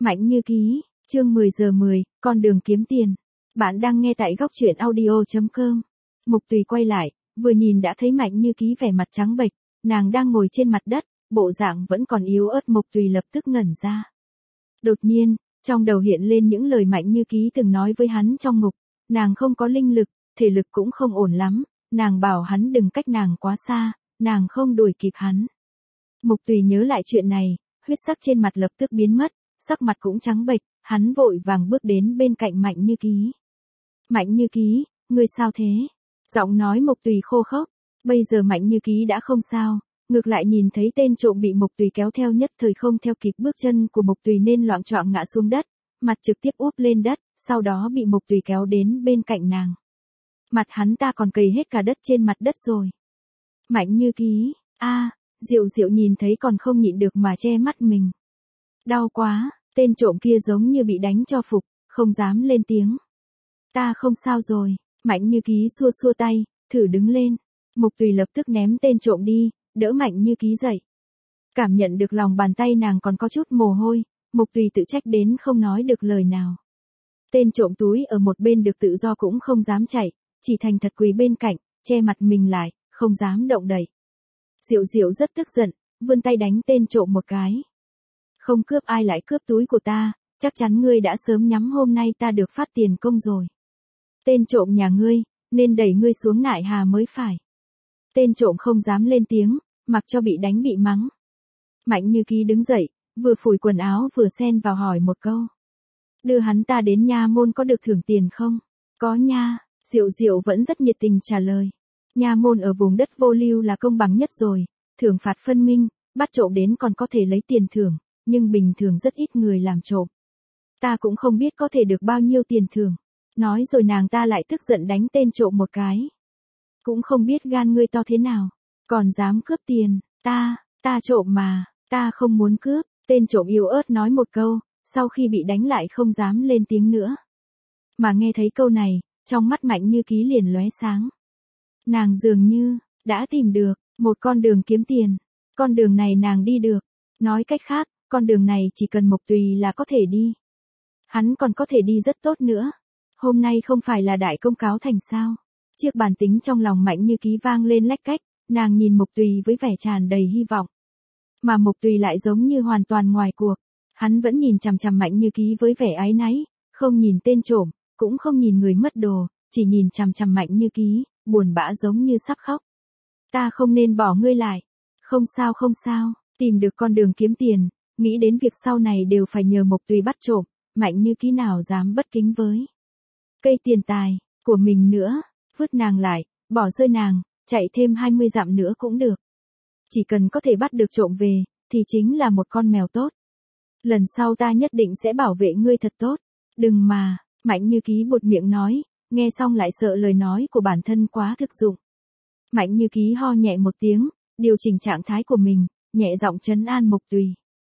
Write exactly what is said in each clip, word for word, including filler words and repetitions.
Mạnh Như Ký, chương mười giờ mười, con đường kiếm tiền. Bạn đang nghe tại góc truyện audio chấm com. Mục Tùy quay lại, vừa nhìn đã thấy Mạnh Như Ký vẻ mặt trắng bệch, nàng đang ngồi trên mặt đất, bộ dạng vẫn còn yếu ớt. Mục Tùy lập tức ngẩn ra. Đột nhiên, trong đầu hiện lên những lời Mạnh Như Ký từng nói với hắn trong ngục, nàng không có linh lực, thể lực cũng không ổn lắm, nàng bảo hắn đừng cách nàng quá xa, nàng không đuổi kịp hắn. Mục Tùy nhớ lại chuyện này, huyết sắc trên mặt lập tức biến mất, sắc mặt cũng trắng bệch, hắn vội vàng bước đến bên cạnh Mạnh Như Ký. Mạnh Như Ký, ngươi sao thế? Giọng nói Mục Tùy khô khốc. Bây giờ Mạnh Như Ký đã không sao, ngược lại nhìn thấy tên trộm bị Mục Tùy kéo theo nhất thời không theo kịp bước chân của Mục Tùy nên loạng choạng ngã xuống đất, mặt trực tiếp úp lên đất, sau đó bị Mục Tùy kéo đến bên cạnh nàng. Mặt hắn ta còn cầy hết cả đất trên mặt đất rồi. Mạnh Như Ký, a, Diệu Diệu nhìn thấy còn không nhịn được mà che mắt mình. Đau quá, tên trộm kia giống như bị đánh cho phục, không dám lên tiếng. Ta không sao rồi, Mạnh Như Ký xua xua tay, thử đứng lên. Mục Tùy lập tức ném tên trộm đi, đỡ Mạnh Như Ký dậy. Cảm nhận được lòng bàn tay nàng còn có chút mồ hôi, Mục Tùy tự trách đến không nói được lời nào. Tên trộm túi ở một bên được tự do cũng không dám chạy, chỉ thành thật quỳ bên cạnh, che mặt mình lại, không dám động đậy. Diệu Diệu rất tức giận, vươn tay đánh tên trộm một cái. Không cướp ai lại cướp túi của ta, chắc chắn ngươi đã sớm nhắm hôm nay ta được phát tiền công rồi. Tên trộm nhà ngươi, nên đẩy ngươi xuống nại hà mới phải. Tên trộm không dám lên tiếng, mặc cho bị đánh bị mắng. Mạnh Như Ký đứng dậy, vừa phủi quần áo vừa xen vào hỏi một câu. Đưa hắn ta đến nha môn có được thưởng tiền không? Có nha, Diệu Diệu vẫn rất nhiệt tình trả lời. Nha môn ở vùng đất vô lưu là công bằng nhất rồi, thưởng phạt phân minh, bắt trộm đến còn có thể lấy tiền thưởng, nhưng bình thường rất ít người làm trộm. Ta cũng không biết có thể được bao nhiêu tiền thưởng. Nói rồi nàng ta lại tức giận đánh tên trộm một cái. Cũng không biết gan ngươi to thế nào, còn dám cướp tiền, ta, ta trộm mà, ta không muốn cướp, tên trộm yếu ớt nói một câu, sau khi bị đánh lại không dám lên tiếng nữa. Mà nghe thấy câu này, trong mắt Mạnh Như Ký liền lóe sáng. Nàng dường như, đã tìm được, một con đường kiếm tiền, con đường này nàng đi được, nói cách khác, con đường này chỉ cần Mục Tùy là có thể đi. Hắn còn có thể đi rất tốt nữa. Hôm nay không phải là đại công cáo thành sao? Chiếc bàn tính trong lòng Mạnh Như Ký vang lên lách cách, nàng nhìn Mục Tùy với vẻ tràn đầy hy vọng. Mà Mục Tùy lại giống như hoàn toàn ngoài cuộc, hắn vẫn nhìn chằm chằm Mạnh Như Ký với vẻ áy náy, không nhìn tên trộm, cũng không nhìn người mất đồ, chỉ nhìn chằm chằm Mạnh Như Ký, buồn bã giống như sắp khóc. Ta không nên bỏ ngươi lại. Không sao không sao, tìm được con đường kiếm tiền, nghĩ đến việc sau này đều phải nhờ Mục Tùy bắt trộm, Mạnh Như Ký nào dám bất kính với cây tiền tài của mình nữa, vứt nàng lại, bỏ rơi nàng, chạy thêm hai mươi dặm nữa cũng được. Chỉ cần có thể bắt được trộm về, thì chính là một con mèo tốt. Lần sau ta nhất định sẽ bảo vệ ngươi thật tốt. Đừng mà, Mạnh Như Ký buột miệng nói, nghe xong lại sợ lời nói của bản thân quá thực dụng. Mạnh Như Ký ho nhẹ một tiếng, điều chỉnh trạng thái của mình, nhẹ giọng trấn an Mục Tùy.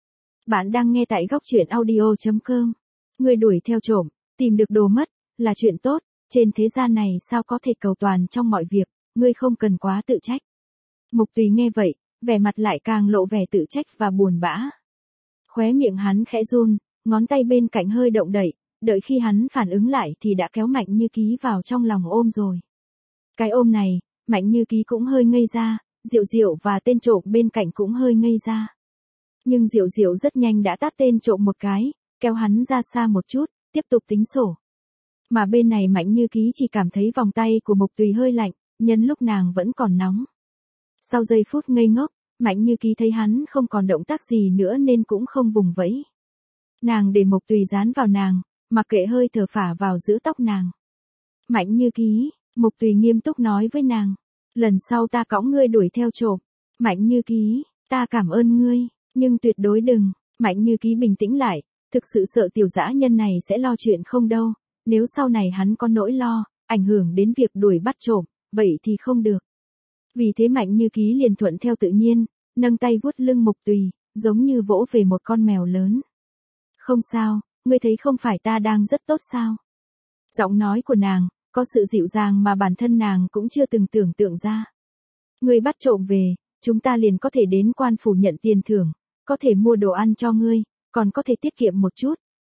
Bạn đang nghe tại góc truyện audio chấm com. Ngươi đuổi theo trộm, tìm được đồ mất, là chuyện tốt, trên thế gian này sao có thể cầu toàn trong mọi việc, ngươi không cần quá tự trách. Mục Tùy nghe vậy, vẻ mặt lại càng lộ vẻ tự trách và buồn bã. Khóe miệng hắn khẽ run, ngón tay bên cạnh hơi động đậy, đợi khi hắn phản ứng lại thì đã kéo Mạnh Như Ký vào trong lòng ôm rồi. Cái ôm này, Mạnh Như Ký cũng hơi ngây ra, Diệu Diệu và tên trộm bên cạnh cũng hơi ngây ra. Nhưng Diệu Diệu rất nhanh đã tát tên trộm một cái, kéo hắn ra xa một chút, tiếp tục tính sổ. Mà bên này Mạnh Như Ký chỉ cảm thấy vòng tay của Mục Tùy hơi lạnh, nhân lúc nàng vẫn còn nóng. Sau giây phút ngây ngốc, Mạnh Như Ký thấy hắn không còn động tác gì nữa nên cũng không vùng vẫy. Nàng để Mục Tùy dán vào nàng, mặc kệ hơi thở phả vào giữa tóc nàng. Mạnh Như Ký, Mục Tùy nghiêm túc nói với nàng, lần sau ta cõng ngươi đuổi theo trộm. Mạnh Như Ký, ta cảm ơn ngươi, nhưng tuyệt đối đừng. Mạnh Như Ký bình tĩnh lại, thực sự sợ tiểu dã nhân này sẽ lo chuyện không đâu. Nếu sau này hắn có nỗi lo, ảnh hưởng đến việc đuổi bắt trộm, vậy thì không được. Vì thế Mạnh Như Ký liền thuận theo tự nhiên, nâng tay vuốt lưng Mục Tùy, giống như vỗ về một con mèo lớn. Không sao, ngươi thấy không phải ta đang rất tốt sao? Giọng nói của nàng, có sự dịu dàng mà bản thân nàng cũng chưa từng tưởng tượng ra. Ngươi bắt trộm về, chúng ta liền có thể đến quan phủ nhận tiền thưởng, có thể mua đồ ăn cho ngươi, còn có thể tiết kiệm một chút,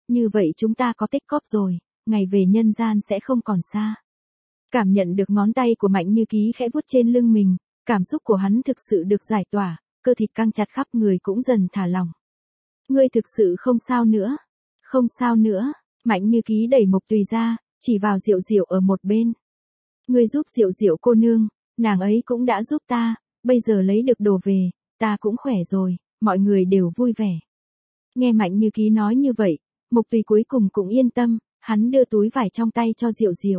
như vậy chúng ta có tích cóp rồi, ngày về nhân gian sẽ không còn xa. Cảm nhận được ngón tay của Mạnh Như Ký khẽ vuốt trên lưng mình, cảm xúc của hắn thực sự được giải tỏa, cơ thịt căng chặt khắp người cũng dần thả lỏng. Ngươi thực sự không sao nữa. Không sao nữa, Mạnh Như Ký đẩy Mộc Tùy ra, chỉ vào Diệu Diệu ở một bên. Ngươi giúp Diệu Diệu cô nương, nàng ấy cũng đã giúp ta, bây giờ lấy được đồ về, ta cũng khỏe rồi, mọi người đều vui vẻ. Nghe Mạnh Như Ký nói như vậy, Mộc Tùy cuối cùng cũng yên tâm, hắn đưa túi vải trong tay cho Diệu Diệu.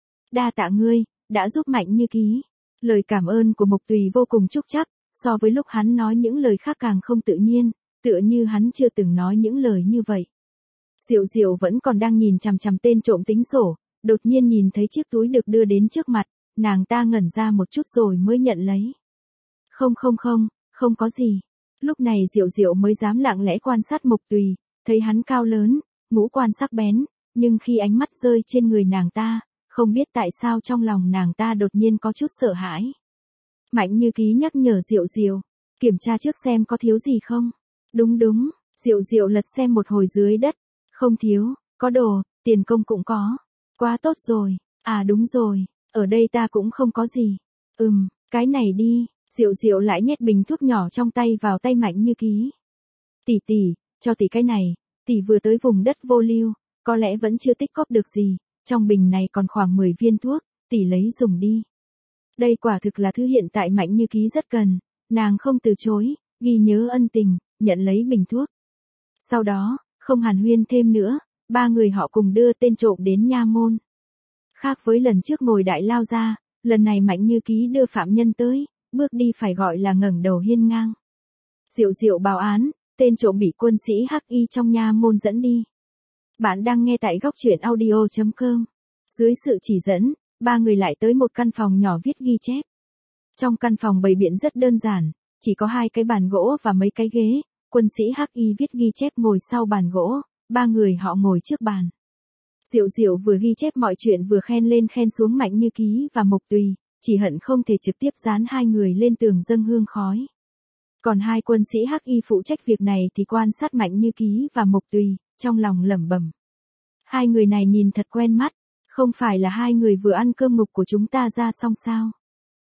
Đa tạ ngươi, đã giúp Mạnh Như Ký. Lời cảm ơn của Mộc Tùy vô cùng trúc chắc, so với lúc hắn nói những lời khác càng không tự nhiên, tựa như hắn chưa từng nói những lời như vậy. Diệu Diệu vẫn còn đang nhìn chằm chằm tên trộm tính sổ, đột nhiên nhìn thấy chiếc túi được đưa đến trước mặt, nàng ta ngẩn ra một chút rồi mới nhận lấy. Không không không, không có gì. Lúc này Diệu Diệu mới dám lặng lẽ quan sát Mộc Tùy, thấy hắn cao lớn, ngũ quan sắc bén, nhưng khi ánh mắt rơi trên người nàng ta, không biết tại sao trong lòng nàng ta đột nhiên có chút sợ hãi. Mạnh Như Ký nhắc nhở Diệu Diệu, kiểm tra trước xem có thiếu gì không. Đúng đúng, Diệu Diệu lật xem một hồi dưới đất, không thiếu, có đồ, tiền công cũng có. Quá tốt rồi, à đúng rồi, ở đây ta cũng không có gì. Ừm, cái này đi, Diệu Diệu lại nhét bình thuốc nhỏ trong tay vào tay Mạnh Như Ký. Tỷ tỷ, cho tỷ cái này, tỷ vừa tới vùng đất vô lưu, có lẽ vẫn chưa tích cóp được gì, trong bình này còn khoảng mười viên thuốc, tỷ lấy dùng đi. Đây quả thực là thứ hiện tại Mạnh Như Ký rất cần, nàng không từ chối, ghi nhớ ân tình, nhận lấy bình thuốc. Sau đó, không hàn huyên thêm nữa, ba người họ cùng đưa tên trộm đến nha môn. Khác với lần trước ngồi đại lao ra, lần này Mạnh Như Ký đưa phạm nhân tới, bước đi phải gọi là ngẩng đầu hiên ngang. Diệu Diệu báo án, tên trộm bị quân sĩ hắc y trong nha môn dẫn đi. Bạn đang nghe tại góc truyện audio chấm com. Dưới sự chỉ dẫn, ba người lại tới một căn phòng nhỏ viết ghi chép. Trong căn phòng bày biện rất đơn giản, chỉ có hai cái bàn gỗ và mấy cái ghế, quân sĩ hắc y viết ghi chép ngồi sau bàn gỗ, ba người họ ngồi trước bàn. Diệu Diệu vừa ghi chép mọi chuyện vừa khen lên khen xuống Mạnh Như Ký và Mộc Tùy, chỉ hận không thể trực tiếp dán hai người lên tường dâng hương khói. Còn hai quân sĩ hắc y phụ trách việc này thì quan sát Mạnh Như Ký và Mộc Tùy, trong lòng lẩm bẩm. Hai người này nhìn thật quen mắt, không phải là hai người vừa ăn cơm ngục của chúng ta ra xong sao?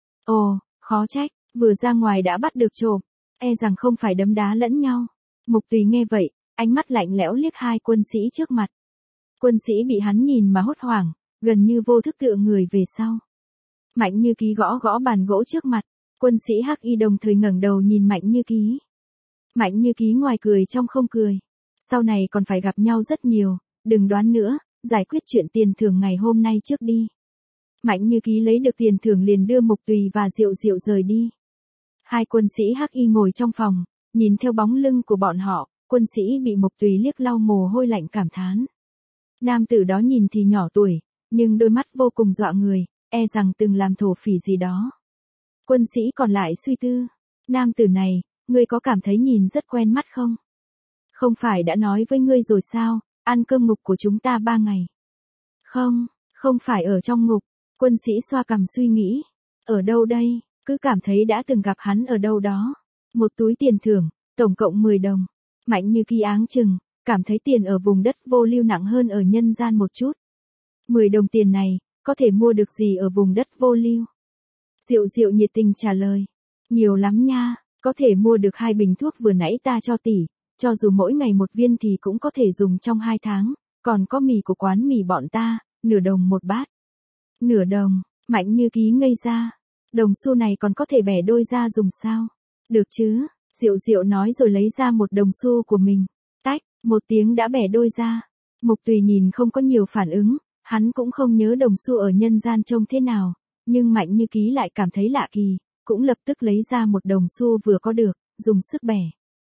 Ồ, khó trách, vừa ra ngoài đã bắt được trộm, e rằng không phải đấm đá lẫn nhau. Mộc Tùy nghe vậy, ánh mắt lạnh lẽo liếc hai quân sĩ trước mặt. Quân sĩ bị hắn nhìn mà hốt hoảng, gần như vô thức tựa người về sau. Mạnh Như Ký gõ gõ bàn gỗ trước mặt, quân sĩ hắc y đồng thời ngẩng đầu nhìn Mạnh Như Ký. Mạnh Như Ký ngoài cười trong không cười. Sau này còn phải gặp nhau rất nhiều, đừng đoán nữa, giải quyết chuyện tiền thưởng ngày hôm nay trước đi. Mạnh Như Ký lấy được tiền thưởng liền đưa Mộc Tùy và Diệu Diệu rời đi. Hai quân sĩ hắc y ngồi trong phòng, nhìn theo bóng lưng của bọn họ, quân sĩ bị Mộc Tùy liếc lau mồ hôi lạnh cảm thán. Nam tử đó nhìn thì nhỏ tuổi, nhưng đôi mắt vô cùng dọa người, e rằng từng làm thổ phỉ gì đó. Quân sĩ còn lại suy tư, nam tử này, ngươi có cảm thấy nhìn rất quen mắt không? Không phải đã nói với ngươi rồi sao, ăn cơm ngục của chúng ta ba ngày. Không, không phải ở trong ngục, quân sĩ xoa cằm suy nghĩ. Ở đâu đây, cứ cảm thấy đã từng gặp hắn ở đâu đó. Một túi tiền thưởng, tổng cộng mười đồng. Mạnh Như Ký áng chừng, cảm thấy tiền ở vùng đất vô lưu nặng hơn ở nhân gian một chút. mười đồng tiền này, có thể mua được gì ở vùng đất vô lưu? Diệu Diệu nhiệt tình trả lời. Nhiều lắm nha, có thể mua được hai bình thuốc vừa nãy ta cho tỷ, cho dù mỗi ngày một viên thì cũng có thể dùng trong hai tháng, còn có mì của quán mì bọn ta, nửa đồng một bát. Nửa đồng, Mạnh Như Ký ngây ra. Đồng xu này còn có thể bẻ đôi ra dùng sao? Được chứ, Diệu Diệu nói rồi lấy ra một đồng xu của mình. Tách, một tiếng đã bẻ đôi ra. Mộc Tùy nhìn không có nhiều phản ứng, hắn cũng không nhớ đồng xu ở nhân gian trông thế nào, nhưng Mạnh Như Ký lại cảm thấy lạ kỳ, cũng lập tức lấy ra một đồng xu vừa có được, dùng sức bẻ.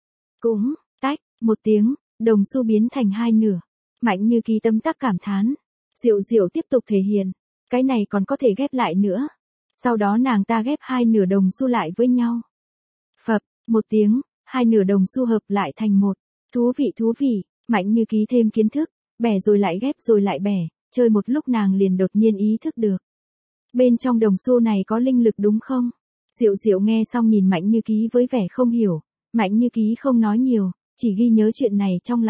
Cũng, tách, một tiếng, đồng xu biến thành hai nửa. Mạnh Như Ký tâm tác cảm thán. Diệu Diệu tiếp tục thể hiện, cái này còn có thể ghép lại nữa. Sau đó nàng ta ghép hai nửa đồng xu lại với nhau. Phập, một tiếng, hai nửa đồng xu hợp lại thành một. Thú vị thú vị, Mạnh Như Ký thêm kiến thức, bẻ rồi lại ghép rồi lại bẻ, chơi một lúc nàng liền đột nhiên ý thức được. Bên trong đồng xu này có linh lực đúng không? Diệu Diệu nghe xong nhìn Mạnh Như Ký với vẻ không hiểu, Mạnh Như Ký không nói nhiều, chỉ ghi nhớ chuyện này trong lòng,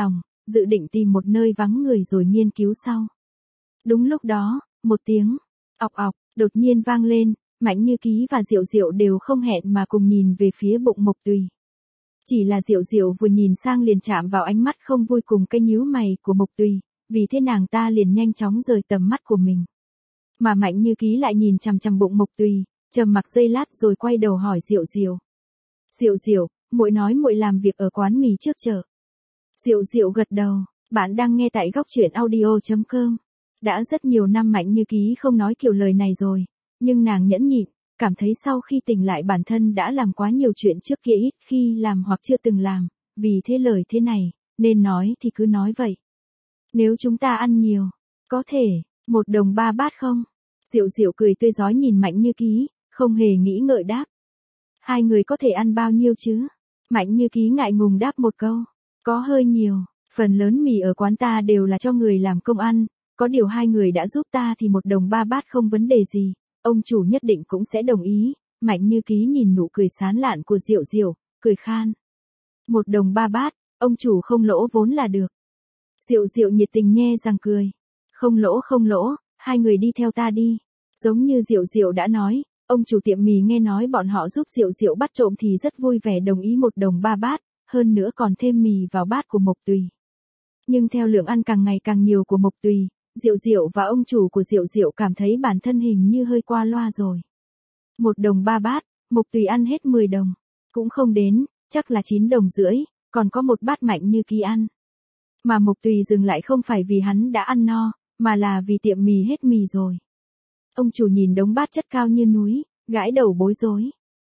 dự định tìm một nơi vắng người rồi nghiên cứu sau. Đúng lúc đó, một tiếng ọc ọc đột nhiên vang lên, Mạnh Như Ký và Diệu Diệu đều không hẹn mà cùng nhìn về phía bụng Mộc Tùy. Chỉ là Diệu Diệu vừa nhìn sang liền chạm vào ánh mắt không vui cùng cái nhíu mày của Mộc Tùy, vì thế nàng ta liền nhanh chóng rời tầm mắt của mình. Mà Mạnh Như Ký lại nhìn chằm chằm bụng Mộc Tùy, trầm mặc giây lát rồi quay đầu hỏi Diệu Diệu. Diệu Diệu, muội nói muội làm việc ở quán mì trước chợ. Diệu Diệu gật đầu, bạn đang nghe tại góc truyện audio chấm com. Đã rất nhiều năm Mạnh Như Ký không nói kiểu lời này rồi, nhưng nàng nhẫn nhịn, cảm thấy sau khi tỉnh lại bản thân đã làm quá nhiều chuyện trước kia ít khi làm hoặc chưa từng làm, vì thế lời thế này, nên nói thì cứ nói vậy. Nếu chúng ta ăn nhiều, có thể, một đồng ba bát không? Diệu Diệu cười tươi rói nhìn Mạnh Như Ký, không hề nghĩ ngợi đáp. Hai người có thể ăn bao nhiêu chứ? Mạnh Như Ký ngại ngùng đáp một câu, có hơi nhiều, phần lớn mì ở quán ta đều là cho người làm công ăn, có điều hai người đã giúp ta thì một đồng ba bát không vấn đề gì, ông chủ nhất định cũng sẽ đồng ý. Mạnh Như Ký nhìn nụ cười sán lạn của Diệu Diệu, cười khan. Một đồng ba bát, ông chủ không lỗ vốn là được. Diệu Diệu nhiệt tình nhe răng cười. Không lỗ không lỗ, hai người đi theo ta đi. Giống như Diệu Diệu đã nói, ông chủ tiệm mì nghe nói bọn họ giúp Diệu Diệu bắt trộm thì rất vui vẻ đồng ý một đồng ba bát, hơn nữa còn thêm mì vào bát của Mộc Tùy. Nhưng theo lượng ăn càng ngày càng nhiều của Mộc Tùy, Diệu Diệu và ông chủ của Diệu Diệu cảm thấy bản thân hình như hơi qua loa rồi. Một đồng ba bát, Mộc Tùy ăn hết mười đồng. Cũng không đến, chắc là chín đồng rưỡi, còn có một bát Mạnh Như Ký ăn. Mà Mộc Tùy dừng lại không phải vì hắn đã ăn no, mà là vì tiệm mì hết mì rồi. Ông chủ nhìn đống bát chất cao như núi, gãi đầu bối rối.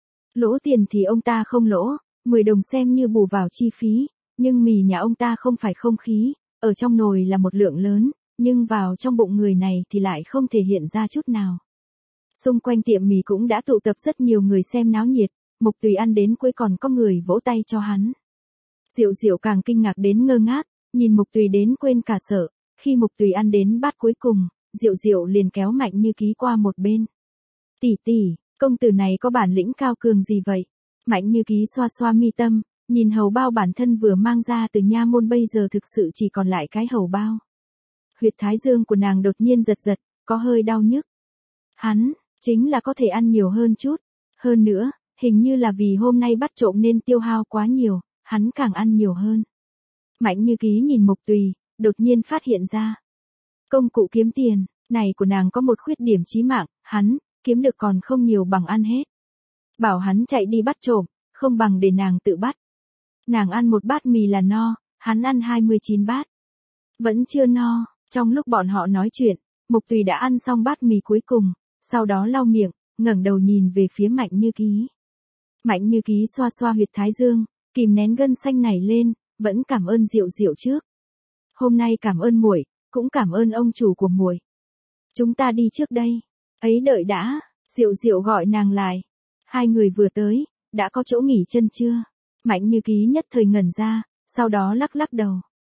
Lỗ tiền thì ông ta không lỗ, mười đồng xem như bù vào chi phí, nhưng mì nhà ông ta không phải không khí, ở trong nồi là một lượng lớn, nhưng vào trong bụng người này thì lại không thể hiện ra chút nào. Xung quanh tiệm mì cũng đã tụ tập rất nhiều người xem náo nhiệt, Mộc Tùy ăn đến cuối còn có người vỗ tay cho hắn. Diệu Diệu càng kinh ngạc đến ngơ ngác, nhìn Mộc Tùy đến quên cả sợ, khi Mộc Tùy ăn đến bát cuối cùng, Diệu Diệu liền kéo Mạnh Như Ký qua một bên. Tỷ tỷ, công tử này có bản lĩnh cao cường gì vậy? Mạnh Như Ký xoa xoa mi tâm, nhìn hầu bao bản thân vừa mang ra từ nha môn bây giờ thực sự chỉ còn lại cái hầu bao. Huyệt thái dương của nàng đột nhiên giật giật, có hơi đau nhức. Hắn, chính là có thể ăn nhiều hơn chút. Hơn nữa, hình như là vì hôm nay bắt trộm nên tiêu hao quá nhiều, hắn càng ăn nhiều hơn. Mạnh Như Ký nhìn Mộc Tùy, đột nhiên phát hiện ra. Công cụ kiếm tiền, này của nàng có một khuyết điểm chí mạng, hắn, kiếm được còn không nhiều bằng ăn hết. Bảo hắn chạy đi bắt trộm, không bằng để nàng tự bắt. Nàng ăn một bát mì là no, hắn ăn hai mươi chín bát. Vẫn chưa no, trong lúc bọn họ nói chuyện, Mộc Tùy đã ăn xong bát mì cuối cùng, sau đó lau miệng, ngẩng đầu nhìn về phía Mạnh Như Ký. Mạnh Như Ký xoa xoa huyệt thái dương, kìm nén gân xanh nảy lên, vẫn cảm ơn Diệu Diệu trước. Hôm nay cảm ơn muội, cũng cảm ơn ông chủ của muội. Chúng ta đi trước đây. Ấy đợi đã, Diệu Diệu gọi nàng lại. Hai người vừa tới, đã có chỗ nghỉ chân chưa? Mạnh Như Ký nhất thời ngẩn ra, sau đó lắc lắc đầu.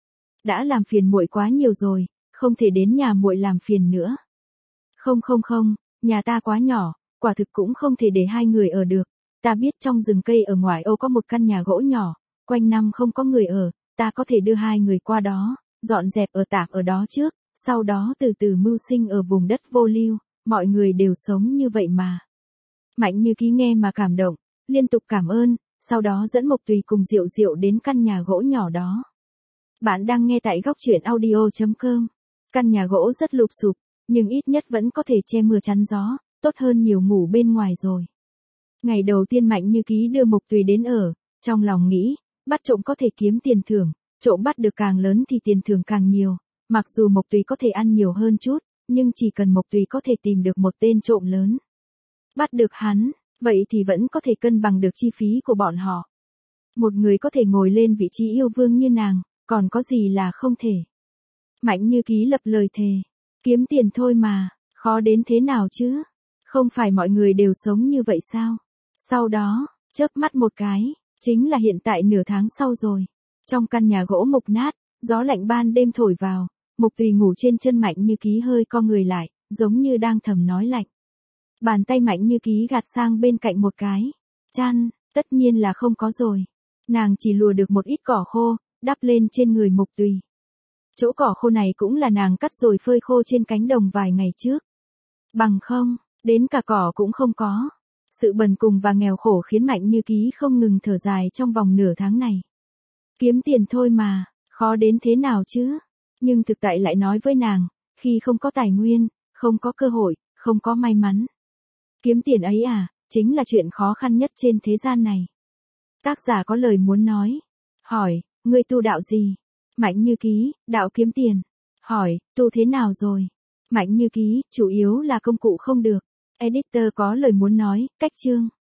Đã làm phiền muội quá nhiều rồi, không thể đến nhà muội làm phiền nữa. Không không không, nhà ta quá nhỏ, quả thực cũng không thể để hai người ở được. Ta biết trong rừng cây ở ngoài ô có một căn nhà gỗ nhỏ, quanh năm không có người ở, ta có thể đưa hai người qua đó, dọn dẹp ở tạm ở đó trước, sau đó từ từ mưu sinh ở vùng đất vô lưu, mọi người đều sống như vậy mà. Mạnh Như Ký nghe mà cảm động, liên tục cảm ơn, sau đó dẫn Mộc Tùy cùng Diệu Diệu đến căn nhà gỗ nhỏ đó. Bạn đang nghe tại góc truyện audio chấm com. Căn nhà gỗ rất lụp xụp, nhưng ít nhất vẫn có thể che mưa chắn gió, tốt hơn nhiều ngủ bên ngoài rồi. Ngày đầu tiên Mạnh Như Ký đưa Mộc Tùy đến ở, trong lòng nghĩ, bắt trộm có thể kiếm tiền thưởng, trộm bắt được càng lớn thì tiền thưởng càng nhiều, mặc dù Mộc Tùy có thể ăn nhiều hơn chút, nhưng chỉ cần Mộc Tùy có thể tìm được một tên trộm lớn. Bắt được hắn, vậy thì vẫn có thể cân bằng được chi phí của bọn họ. Một người có thể ngồi lên vị trí yêu vương như nàng, còn có gì là không thể. Mạnh Như Ký lập lời thề, kiếm tiền thôi mà, khó đến thế nào chứ? Không phải mọi người đều sống như vậy sao? Sau đó, chớp mắt một cái, chính là hiện tại nửa tháng sau rồi. Trong căn nhà gỗ mục nát, gió lạnh ban đêm thổi vào, Mộc Tùy ngủ trên chân Mạnh Như Ký hơi co người lại, giống như đang thầm nói lạnh. Bàn tay Mạnh Như Ký gạt sang bên cạnh một cái. Chăn, tất nhiên là không có rồi. Nàng chỉ lùa được một ít cỏ khô, đắp lên trên người Mộc Tùy. Chỗ cỏ khô này cũng là nàng cắt rồi phơi khô trên cánh đồng vài ngày trước. Bằng không, đến cả cỏ cũng không có. Sự bần cùng và nghèo khổ khiến Mạnh Như Ký không ngừng thở dài trong vòng nửa tháng này. Kiếm tiền thôi mà, khó đến thế nào chứ? Nhưng thực tại lại nói với nàng, khi không có tài nguyên, không có cơ hội, không có may mắn. Kiếm tiền ấy à, chính là chuyện khó khăn nhất trên thế gian này. Tác giả có lời muốn nói. Hỏi, ngươi tu đạo gì? Mạnh Như Ký, đạo kiếm tiền. Hỏi, tu thế nào rồi? Mạnh Như Ký, chủ yếu là công cụ không được. Editor có lời muốn nói, cách chương.